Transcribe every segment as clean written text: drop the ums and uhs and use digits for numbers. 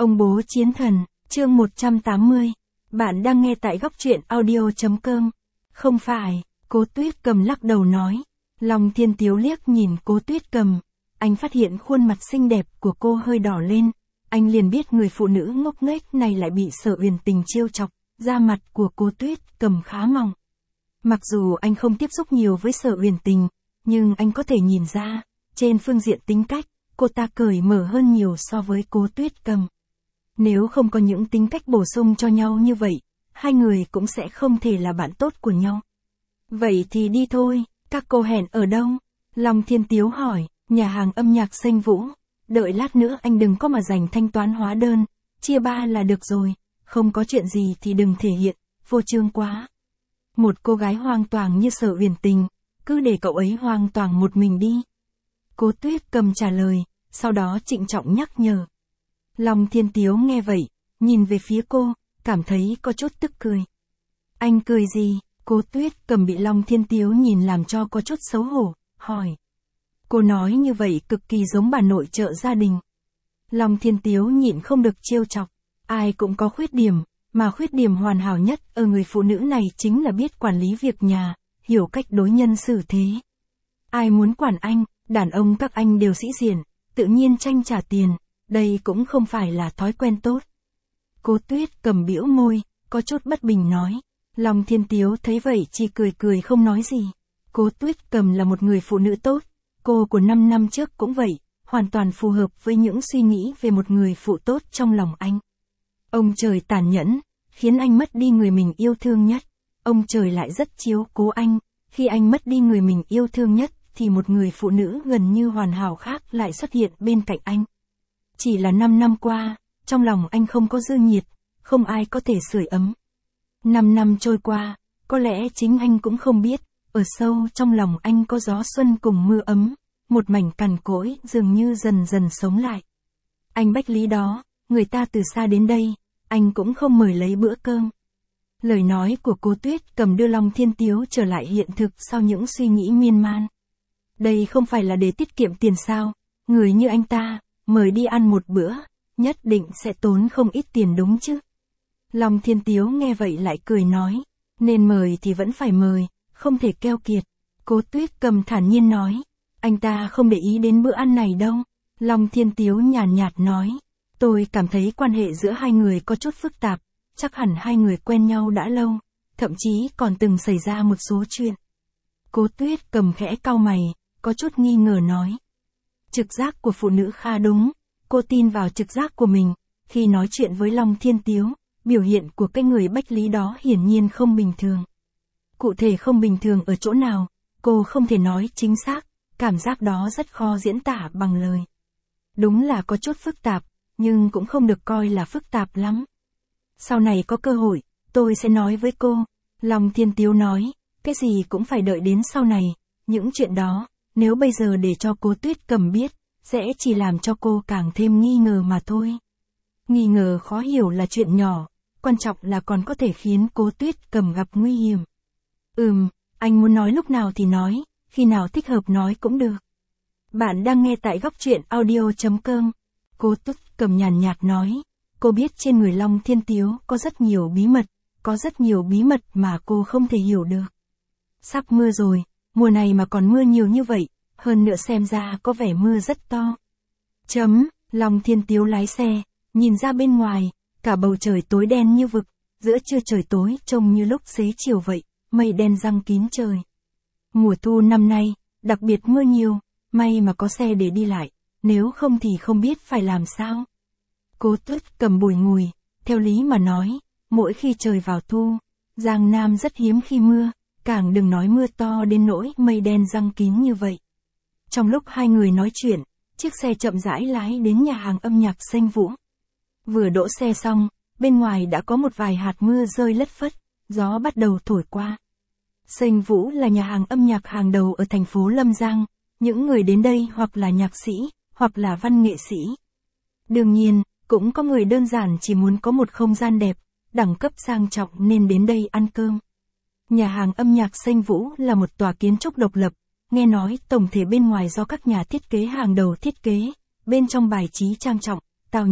Ông bố chiến thần, chương 180. Bạn đang nghe tại góc truyện audio.com. Không phải, Cố Tuyết Cầm lắc đầu nói. Long Thiên Tiếu liếc nhìn Cố Tuyết Cầm. Anh phát hiện khuôn mặt xinh đẹp của cô hơi đỏ lên. Anh liền biết người phụ nữ ngốc nghếch này lại bị Sở Uyển Tình trêu chọc. Da mặt của Cố Tuyết Cầm khá mỏng. Mặc dù anh không tiếp xúc nhiều với Sở Uyển Tình, nhưng anh có thể nhìn ra, trên phương diện tính cách, cô ta cởi mở hơn nhiều so với Cố Tuyết Cầm. Nếu không có những tính cách bổ sung cho nhau như vậy, hai người cũng sẽ không thể là bạn tốt của nhau. Vậy thì đi thôi, các cô hẹn ở đâu? Long Thiên Tiếu hỏi, nhà hàng âm nhạc Xanh Vũ. Đợi lát nữa anh đừng có mà dành thanh toán hóa đơn, chia ba là được rồi, không có chuyện gì thì đừng thể hiện, vô trương quá. Một cô gái hoang toàng như Sở Uyển Tình, cứ để cậu ấy hoang toàng một mình đi. Cố Tuyết Cầm trả lời, sau đó trịnh trọng nhắc nhở. Long Thiên Tiếu nghe vậy, nhìn về phía cô, cảm thấy có chút tức cười. Anh cười gì? Cố Tuyết Cầm bị Long Thiên Tiếu nhìn làm cho có chút xấu hổ, hỏi. Cô nói như vậy cực kỳ giống bà nội trợ gia đình. Long Thiên Tiếu nhịn không được trêu chọc. Ai cũng có khuyết điểm, mà khuyết điểm hoàn hảo nhất ở người phụ nữ này chính là biết quản lý việc nhà, hiểu cách đối nhân xử thế. Ai muốn quản anh, đàn ông các anh đều sĩ diện, tự nhiên tranh trả tiền, đây cũng không phải là thói quen tốt. Cố Tuyết Cầm bĩu môi, có chút bất bình nói. Long Thiên Tiếu thấy vậy chỉ cười cười không nói gì. Cố Tuyết Cầm là một người phụ nữ tốt, cô của 5 năm trước cũng vậy, hoàn toàn phù hợp với những suy nghĩ về một người phụ tốt trong lòng anh. Ông trời tàn nhẫn, khiến anh mất đi người mình yêu thương nhất. Ông trời lại rất chiếu cố anh, khi anh mất đi người mình yêu thương nhất, thì một người phụ nữ gần như hoàn hảo khác lại xuất hiện bên cạnh anh. Chỉ là 5 năm qua, trong lòng anh không có dư nhiệt, không ai có thể sưởi ấm. 5 năm trôi qua, có lẽ chính anh cũng không biết, ở sâu trong lòng anh có gió xuân cùng mưa ấm, một mảnh cằn cỗi dường như dần dần sống lại. Anh Bách Lý đó, người ta từ xa đến đây, anh cũng không mời lấy bữa cơm. Lời nói của Cố Tuyết Cầm đưa Long Thiên Tiếu trở lại hiện thực sau những suy nghĩ miên man. Đây không phải là để tiết kiệm tiền sao, người như anh ta, mời đi ăn một bữa, nhất định sẽ tốn không ít tiền đúng chứ. Long Thiên Tiếu nghe vậy lại cười nói, nên mời thì vẫn phải mời, không thể keo kiệt. Cố Tuyết Cầm thản nhiên nói, anh ta không để ý đến bữa ăn này đâu. Long Thiên Tiếu nhàn nhạt nói, tôi cảm thấy quan hệ giữa hai người có chút phức tạp, chắc hẳn hai người quen nhau đã lâu, thậm chí còn từng xảy ra một số chuyện. Cố Tuyết Cầm khẽ cau mày, có chút nghi ngờ nói. Trực giác của phụ nữ khá đúng, cô tin vào trực giác của mình, khi nói chuyện với Long Thiên Tiếu, biểu hiện của cái người Bách Lý đó hiển nhiên không bình thường. Cụ thể không bình thường ở chỗ nào, cô không thể nói chính xác, cảm giác đó rất khó diễn tả bằng lời. Đúng là có chút phức tạp, nhưng cũng không được coi là phức tạp lắm. Sau này có cơ hội, tôi sẽ nói với cô. Long Thiên Tiếu nói, cái gì cũng phải đợi đến sau này, những chuyện đó, nếu bây giờ để cho Cố Tuyết Cầm biết, sẽ chỉ làm cho cô càng thêm nghi ngờ mà thôi. Nghi ngờ khó hiểu là chuyện nhỏ, quan trọng là còn có thể khiến Cố Tuyết Cầm gặp nguy hiểm. Anh muốn nói lúc nào thì nói, khi nào thích hợp nói cũng được. Bạn đang nghe tại góc truyện audio.com. Cố Tuyết Cầm nhàn nhạt nói, cô biết trên người Long Thiên Tiếu có rất nhiều bí mật, có rất nhiều bí mật mà cô không thể hiểu được. Sắp mưa rồi, mùa này mà còn mưa nhiều như vậy, hơn nữa xem ra có vẻ mưa rất to. Long Thiên Tiếu lái xe, nhìn ra bên ngoài, cả bầu trời tối đen như vực, giữa trưa trời tối trông như lúc xế chiều vậy, mây đen giăng kín trời. Mùa thu năm nay, đặc biệt mưa nhiều, may mà có xe để đi lại, nếu không thì không biết phải làm sao. Cố Tuyết Cầm bùi ngùi, theo lý mà nói, mỗi khi trời vào thu, Giang Nam rất hiếm khi mưa, càng đừng nói mưa to đến nỗi mây đen giăng kín như vậy. Trong lúc hai người nói chuyện, chiếc xe chậm rãi lái đến nhà hàng âm nhạc Xanh Vũ. Vừa đỗ xe xong, bên ngoài đã có một vài hạt mưa rơi lất phất, gió bắt đầu thổi qua. Xanh Vũ là nhà hàng âm nhạc hàng đầu ở thành phố Lâm Giang, những người đến đây hoặc là nhạc sĩ, hoặc là văn nghệ sĩ. Đương nhiên, cũng có người đơn giản chỉ muốn có một không gian đẹp, đẳng cấp sang trọng nên đến đây ăn cơm. Nhà hàng âm nhạc Xanh Vũ là một tòa kiến trúc độc lập, nghe nói tổng thể bên ngoài do các nhà thiết kế hàng đầu thiết kế, bên trong bài trí trang trọng, tao nhã,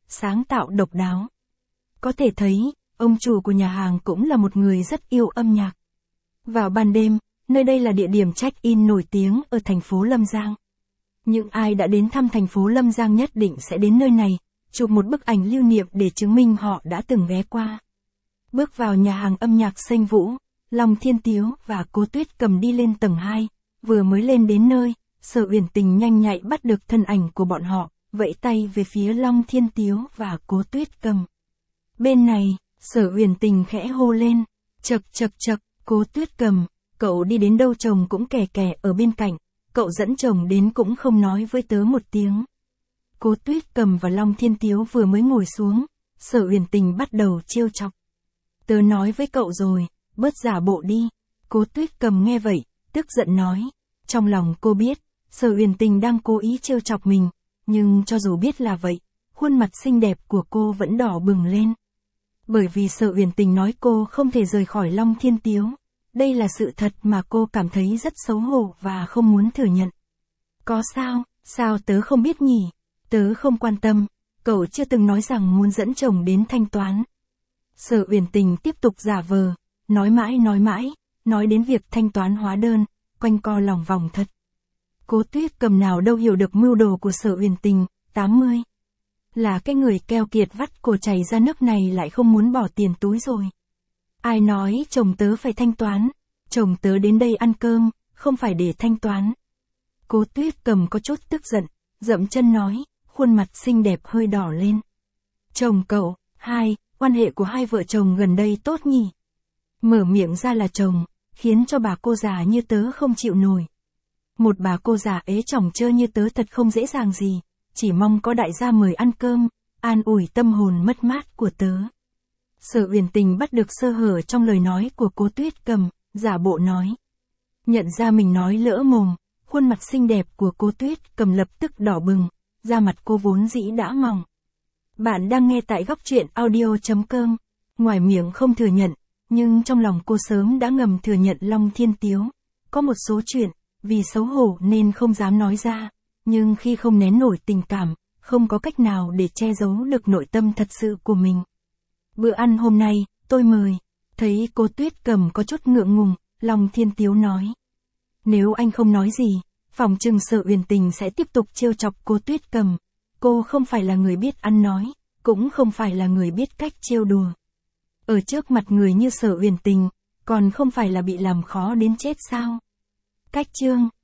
sáng tạo độc đáo. Có thể thấy, ông chủ của nhà hàng cũng là một người rất yêu âm nhạc. Vào ban đêm, nơi đây là địa điểm check-in nổi tiếng ở thành phố Lâm Giang. Những ai đã đến thăm thành phố Lâm Giang nhất định sẽ đến nơi này, chụp một bức ảnh lưu niệm để chứng minh họ đã từng ghé qua. Bước vào nhà hàng âm nhạc Xanh Vũ, Long Thiên Tiếu và Cố Tuyết Cầm đi lên tầng 2, vừa mới lên đến nơi, Sở Uyển Tình nhanh nhạy bắt được thân ảnh của bọn họ, vẫy tay về phía Long Thiên Tiếu và Cố Tuyết Cầm. Bên này, Sở Uyển Tình khẽ hô lên, chậc chậc chậc, Cố Tuyết Cầm, cậu đi đến đâu chồng cũng kè kè ở bên cạnh, cậu dẫn chồng đến cũng không nói với tớ một tiếng. Cố Tuyết Cầm và Long Thiên Tiếu vừa mới ngồi xuống, Sở Uyển Tình bắt đầu trêu chọc. Tớ nói với cậu rồi, bớt giả bộ đi. Cố Tuyết Cầm nghe vậy, tức giận nói. Trong lòng cô biết, Sở Uyển Tình đang cố ý trêu chọc mình, nhưng cho dù biết là vậy, khuôn mặt xinh đẹp của cô vẫn đỏ bừng lên. Bởi vì Sở Uyển Tình nói cô không thể rời khỏi Long Thiên Tiếu. Đây là sự thật mà cô cảm thấy rất xấu hổ và không muốn thừa nhận. Có sao, sao tớ không biết nhỉ? Tớ không quan tâm, cậu chưa từng nói rằng muốn dẫn chồng đến thanh toán. Sở Uyển Tình tiếp tục giả vờ, nói mãi, nói đến việc thanh toán hóa đơn, quanh co lòng vòng thật. Cố Tuyết Cầm nào đâu hiểu được mưu đồ của Sở Uyển Tình, 80. Là cái người keo kiệt vắt cổ chảy ra nước này lại không muốn bỏ tiền túi rồi. Ai nói chồng tớ phải thanh toán, chồng tớ đến đây ăn cơm, không phải để thanh toán. Cố Tuyết Cầm có chút tức giận, dậm chân nói, khuôn mặt xinh đẹp hơi đỏ lên. Chồng cậu, quan hệ của hai vợ chồng gần đây tốt nhỉ? Mở miệng ra là chồng, khiến cho bà cô già như tớ không chịu nổi. Một bà cô già ế chồng chơ như tớ thật không dễ dàng gì, chỉ mong có đại gia mời ăn cơm, an ủi tâm hồn mất mát của tớ. Sở Uyển Tình bắt được sơ hở trong lời nói của Cố Tuyết Cầm, giả bộ nói. Nhận ra mình nói lỡ mồm, khuôn mặt xinh đẹp của Cố Tuyết Cầm lập tức đỏ bừng, da mặt cô vốn dĩ đã mỏng. Bạn đang nghe tại góc truyện audio.com. Ngoài miệng không thừa nhận, nhưng trong lòng cô sớm đã ngầm thừa nhận Long Thiên Tiếu. Có một số chuyện, vì xấu hổ nên không dám nói ra, nhưng khi không nén nổi tình cảm, không có cách nào để che giấu được nội tâm thật sự của mình. Bữa ăn hôm nay, tôi mời. Thấy Cố Tuyết Cầm có chút ngượng ngùng, Long Thiên Tiếu nói. Nếu anh không nói gì, phòng trừng Sở Uyển Tình sẽ tiếp tục trêu chọc Cố Tuyết Cầm. Cô không phải là người biết ăn nói, cũng không phải là người biết cách trêu đùa. Ở trước mặt người như Sở Uyển Tình, còn không phải là bị làm khó đến chết sao? Cách chương